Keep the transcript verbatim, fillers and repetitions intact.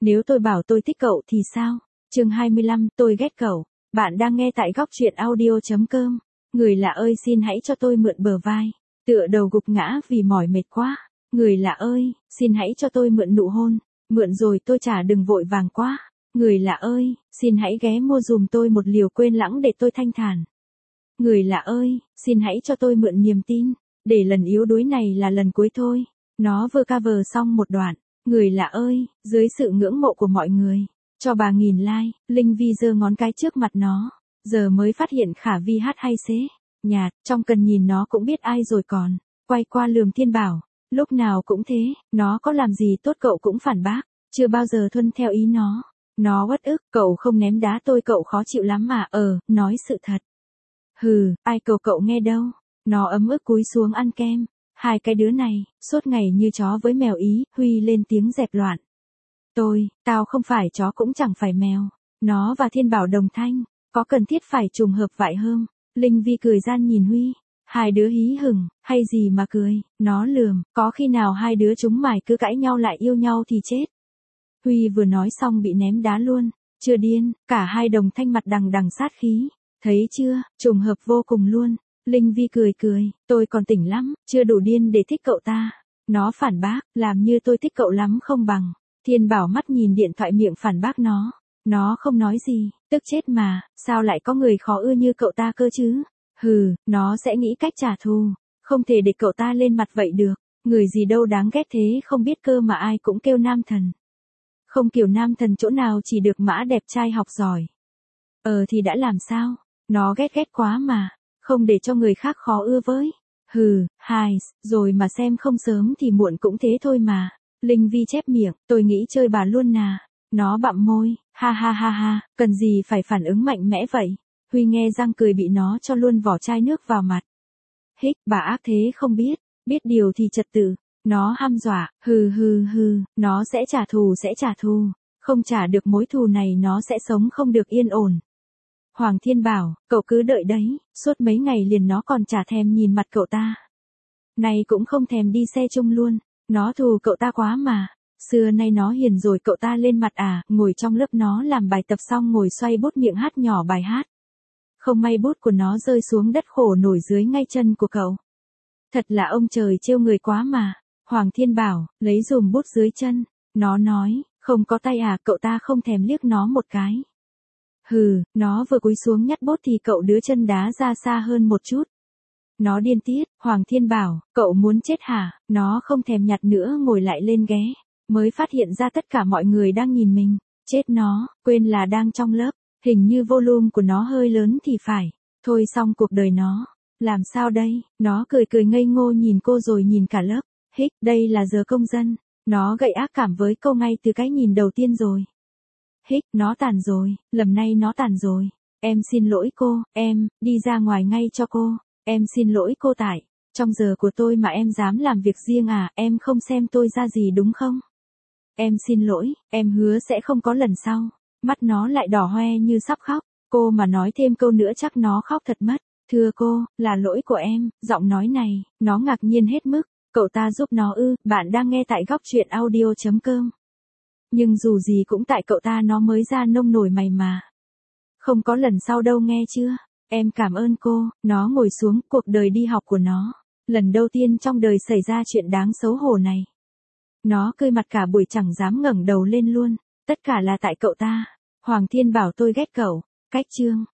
Nếu tôi bảo tôi thích cậu thì sao? Chương hai mươi lăm, tôi ghét cậu. Bạn đang nghe tại góc truyện audio chấm com. Người lạ ơi xin hãy cho tôi mượn bờ vai. Tựa đầu gục ngã vì mỏi mệt quá. Người lạ ơi, xin hãy cho tôi mượn nụ hôn. Mượn rồi tôi trả đừng vội vàng quá. Người lạ ơi, xin hãy ghé mua dùm tôi một liều quên lãng để tôi thanh thản. Người lạ ơi, xin hãy cho tôi mượn niềm tin. Để lần yếu đuối này là lần cuối thôi. Nó vừa cover xong một đoạn. Người lạ ơi, dưới sự ngưỡng mộ của mọi người. Cho bà nghìn like, Linh Vi giơ ngón cái trước mặt nó. Giờ mới phát hiện Khả Vi hát hay xế. Nhạt, trong cần nhìn nó cũng biết ai rồi còn. Quay qua lườm Thiên Bảo. Lúc nào cũng thế, nó có làm gì tốt cậu cũng phản bác. Chưa bao giờ thuận theo ý nó. Nó uất ức, cậu không ném đá tôi cậu khó chịu lắm mà. Ờ, nói sự thật. Hừ, ai cầu cậu nghe đâu. Nó ấm ức cúi xuống ăn kem. Hai cái đứa này, suốt ngày như chó với mèo ý, Huy lên tiếng dẹp loạn. Tôi, tao không phải chó cũng chẳng phải mèo. Nó và Thiên Bảo đồng thanh, có cần thiết phải trùng hợp vậy không? Linh Vi cười gian nhìn Huy. Hai đứa hí hửng, hay gì mà cười, nó lườm, có khi nào hai đứa chúng mày cứ cãi nhau lại yêu nhau thì chết. Huy vừa nói xong bị ném đá luôn, chưa điên, cả hai đồng thanh mặt đằng đằng sát khí. Thấy chưa, trùng hợp vô cùng luôn. Linh Vi cười cười, tôi còn tỉnh lắm, chưa đủ điên để thích cậu ta. Nó phản bác, làm như tôi thích cậu lắm không bằng. Thiên Bảo mắt nhìn điện thoại miệng phản bác nó. Nó không nói gì, tức chết mà, sao lại có người khó ưa như cậu ta cơ chứ? Hừ, nó sẽ nghĩ cách trả thù, không thể để cậu ta lên mặt vậy được. Người gì đâu đáng ghét thế không biết cơ mà ai cũng kêu nam thần. Không kiểu nam thần chỗ nào chỉ được mã đẹp trai học giỏi. Ờ thì đã làm sao, nó ghét ghét quá mà. Không để cho người khác khó ưa với. Hừ, hài, rồi mà xem không sớm thì muộn cũng thế thôi mà. Linh Vi chép miệng, tôi nghĩ chơi bà luôn nà. Nó bặm môi, ha ha ha ha, cần gì phải phản ứng mạnh mẽ vậy. Huy nghe răng cười bị nó cho luôn vỏ chai nước vào mặt. Hích, bà ác thế không biết, biết điều thì trật tự. Nó hăm dọa, hừ hừ hừ, nó sẽ trả thù sẽ trả thù. Không trả được mối thù này nó sẽ sống không được yên ổn. Hoàng Thiên bảo, cậu cứ đợi đấy, suốt mấy ngày liền nó còn chả thèm nhìn mặt cậu ta. Này cũng không thèm đi xe chung luôn, nó thù cậu ta quá mà. Xưa nay nó hiền rồi cậu ta lên mặt à, ngồi trong lớp nó làm bài tập xong ngồi xoay bút miệng hát nhỏ bài hát. Không may bút của nó rơi xuống đất khổ nổi dưới ngay chân của cậu. Thật là ông trời trêu người quá mà. Hoàng Thiên bảo, lấy dùm bút dưới chân. Nó nói, không có tay à, cậu ta không thèm liếc nó một cái. Hừ, nó vừa cúi xuống nhặt bút thì cậu đứa chân đá ra xa hơn một chút. Nó điên tiết, Hoàng Thiên bảo, cậu muốn chết hả? Nó không thèm nhặt nữa ngồi lại lên ghé. Mới phát hiện ra tất cả mọi người đang nhìn mình. Chết nó, quên là đang trong lớp. Hình như volume của nó hơi lớn thì phải. Thôi xong cuộc đời nó. Làm sao đây? Nó cười cười ngây ngô nhìn cô rồi nhìn cả lớp. Hích, đây là giờ công dân. Nó gậy ác cảm với cô ngay từ cái nhìn đầu tiên rồi. Hích, nó tàn rồi, lầm nay nó tàn rồi. Em xin lỗi cô, em, đi ra ngoài ngay cho cô. Em xin lỗi cô tại, trong giờ của tôi mà em dám làm việc riêng à, em không xem tôi ra gì đúng không? Em xin lỗi, em hứa sẽ không có lần sau. Mắt nó lại đỏ hoe như sắp khóc, cô mà nói thêm câu nữa chắc nó khóc thật mất. Thưa cô, là lỗi của em, giọng nói này, nó ngạc nhiên hết mức. Cậu ta giúp nó ư, bạn đang nghe tại góc truyện audio chấm com. Nhưng dù gì cũng tại cậu ta nó mới ra nông nổi mày mà. Không có lần sau đâu nghe chưa? Em cảm ơn cô, nó ngồi xuống cuộc đời đi học của nó. Lần đầu tiên trong đời xảy ra chuyện đáng xấu hổ này. Nó cười mặt cả buổi chẳng dám ngẩng đầu lên luôn. Tất cả là tại cậu ta. Hoàng Thiên bảo tôi ghét cậu. Cách chương.